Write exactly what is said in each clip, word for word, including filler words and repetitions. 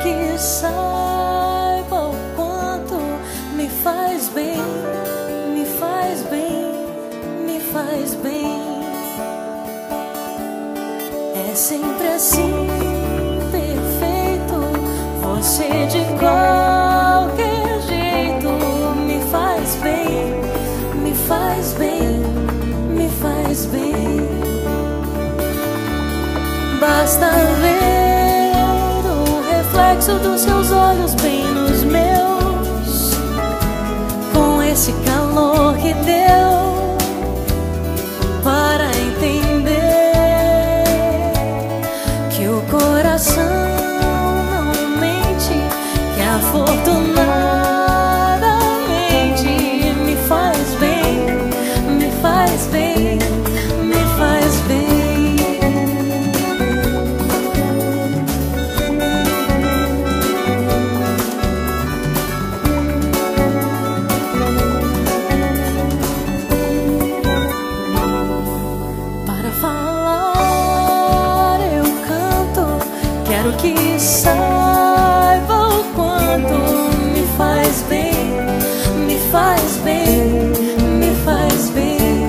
que saiba o quanto me faz bem, me faz bem, me faz bem. É sempre assim, perfeito. Você de qualquer jeito me faz bem, me faz bem, me faz bem. Basta ver o reflexo dos seus olhos bem nos meus, com esse calor que deu, para entender que o coração não mente, que afortunadamente me faz bem, me faz bem, me faz bem. Quero que saiba o quanto me faz bem, me faz bem, me faz bem.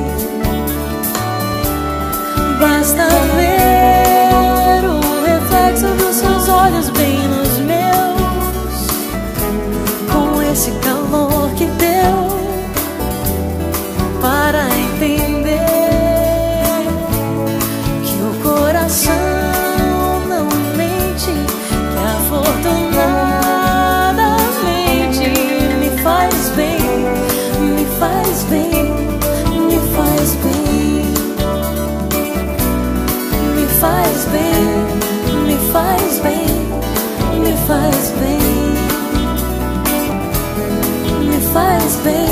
Basta ver o reflexo dos seus olhos bem nos meus, com esse calor que deu, para entender que o coração faz bem, me faz bem, me faz bem, me faz bem, me faz bem, me faz bem.